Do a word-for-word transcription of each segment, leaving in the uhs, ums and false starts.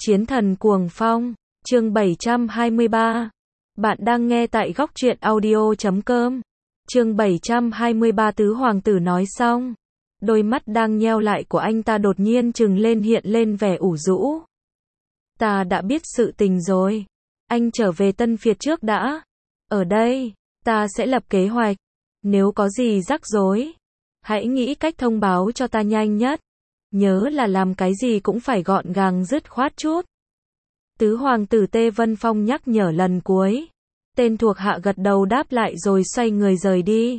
Chiến thần cuồng phong, chương bảy trăm hai mươi ba. Bạn đang nghe tại góc truyện audio chấm com. Chương bảy trăm hai mươi ba. Tứ hoàng tử nói xong, đôi mắt đang nheo lại của anh ta đột nhiên trừng lên, hiện lên vẻ ủ rũ. Ta đã biết sự tình rồi. Anh trở về Tân Việt trước đã. Ở đây, ta sẽ lập kế hoạch. Nếu có gì rắc rối, hãy nghĩ cách thông báo cho ta nhanh nhất. Nhớ là làm cái gì cũng phải gọn gàng dứt khoát chút. Tứ hoàng tử Tê Vân Phong nhắc nhở lần cuối. Tên thuộc hạ gật đầu đáp lại rồi xoay người rời đi.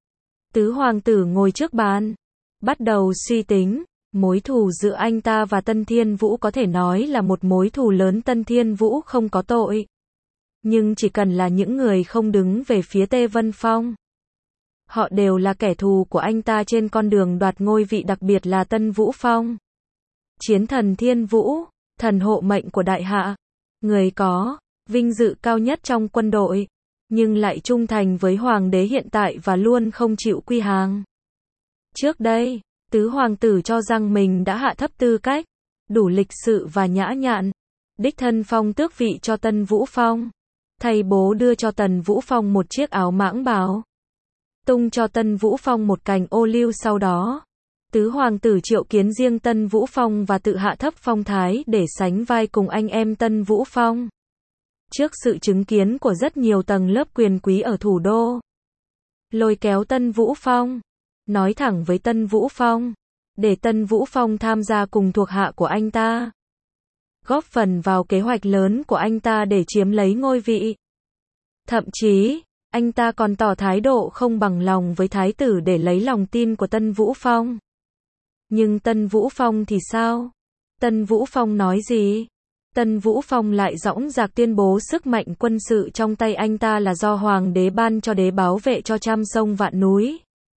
Tứ hoàng tử ngồi trước bàn, bắt đầu suy tính. Mối thù giữa anh ta và Tân Thiên Vũ có thể nói là một mối thù lớn. Tân Thiên Vũ không có tội, nhưng chỉ cần là những người không đứng về phía Tê Vân Phong, họ đều là kẻ thù của anh ta trên con đường đoạt ngôi vị, đặc biệt là Tân Vũ Phong. Chiến thần Thiên Vũ, thần hộ mệnh của đại hạ, người có vinh dự cao nhất trong quân đội, nhưng lại trung thành với hoàng đế hiện tại và luôn không chịu quy hàng. Trước đây, tứ hoàng tử cho rằng mình đã hạ thấp tư cách, đủ lịch sự và nhã nhặn, đích thân phong tước vị cho Tân Vũ Phong, thay bố đưa cho Tần Vũ Phong một chiếc áo mãng bào, tung cho Tân Vũ Phong một cành ô liu. Sau đó, tứ hoàng tử triệu kiến riêng Tân Vũ Phong và tự hạ thấp phong thái để sánh vai cùng anh em Tân Vũ Phong. Trước sự chứng kiến của rất nhiều tầng lớp quyền quý ở thủ đô, lôi kéo Tân Vũ Phong, nói thẳng với Tân Vũ Phong, để Tân Vũ Phong tham gia cùng thuộc hạ của anh ta, góp phần vào kế hoạch lớn của anh ta để chiếm lấy ngôi vị. Thậm chí, anh ta còn tỏ thái độ không bằng lòng với thái tử để lấy lòng tin của Tân Vũ Phong. Nhưng Tân Vũ Phong thì sao? Tân Vũ Phong nói gì? Tân Vũ Phong lại dõng dạc tuyên bố sức mạnh quân sự trong tay anh ta là do hoàng đế ban cho để bảo vệ cho trăm sông vạn núi,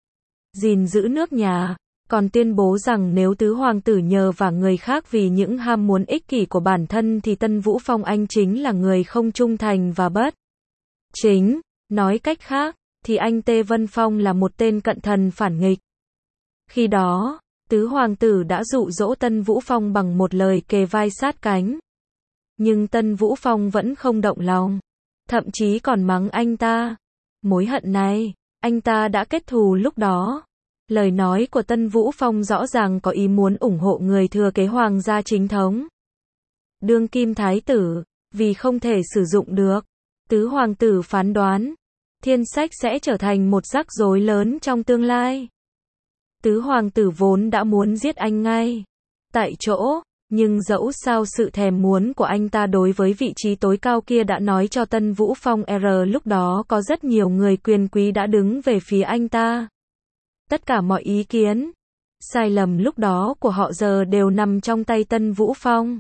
gìn giữ nước nhà, còn tuyên bố rằng nếu tứ hoàng tử nhờ vả người khác vì những ham muốn ích kỷ của bản thân thì Tân Vũ Phong anh chính là người không trung thành và bất chính. Nói cách khác, thì anh Tê Vân Phong là một tên cận thần phản nghịch. Khi đó, tứ hoàng tử đã dụ dỗ Tân Vũ Phong bằng một lời kề vai sát cánh. Nhưng Tân Vũ Phong vẫn không động lòng, thậm chí còn mắng anh ta. Mối hận này, anh ta đã kết thù lúc đó. Lời nói của Tân Vũ Phong rõ ràng có ý muốn ủng hộ người thừa kế hoàng gia chính thống, đương kim thái tử, vì không thể sử dụng được. Tứ hoàng tử phán đoán, thiên sách sẽ trở thành một rắc rối lớn trong tương lai. Tứ hoàng tử vốn đã muốn giết anh ngay tại chỗ, nhưng dẫu sao sự thèm muốn của anh ta đối với vị trí tối cao kia đã nói cho Tân Vũ Phong R lúc đó có rất nhiều người quyền quý đã đứng về phía anh ta. Tất cả mọi ý kiến sai lầm lúc đó của họ giờ đều nằm trong tay Tân Vũ Phong.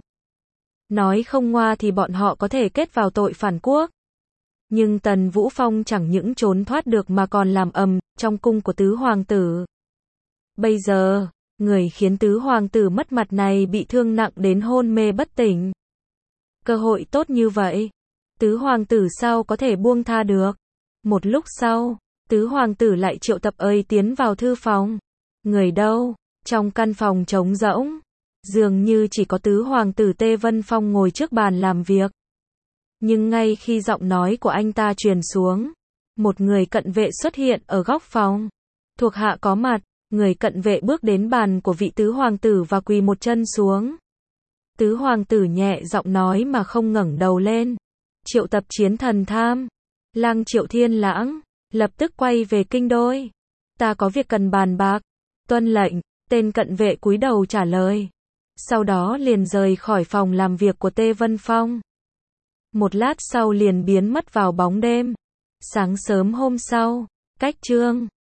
Nói không ngoa thì bọn họ có thể kết vào tội phản quốc. Nhưng Tần Vũ Phong chẳng những trốn thoát được mà còn làm ầm trong cung của tứ hoàng tử. Bây giờ, người khiến tứ hoàng tử mất mặt này bị thương nặng đến hôn mê bất tỉnh. Cơ hội tốt như vậy, tứ hoàng tử sao có thể buông tha được. Một lúc sau, tứ hoàng tử lại triệu tập ấy tiến vào thư phòng. Người đâu? Trong căn phòng trống rỗng, dường như chỉ có tứ hoàng tử Tê Vân Phong ngồi trước bàn làm việc. Nhưng ngay khi giọng nói của anh ta truyền xuống, một người cận vệ xuất hiện ở góc phòng. Thuộc hạ có mặt, người cận vệ bước đến bàn của vị tứ hoàng tử và quỳ một chân xuống. Tứ hoàng tử nhẹ giọng nói mà không ngẩng đầu lên. Triệu tập chiến thần tham lang Triệu Thiên Lãng, lập tức quay về kinh đô. Ta có việc cần bàn bạc. Tuân lệnh, tên cận vệ cúi đầu trả lời. Sau đó liền rời khỏi phòng làm việc của Tê Vân Phong. Một lát sau liền biến mất vào bóng đêm. Sáng sớm hôm sau, cách Trương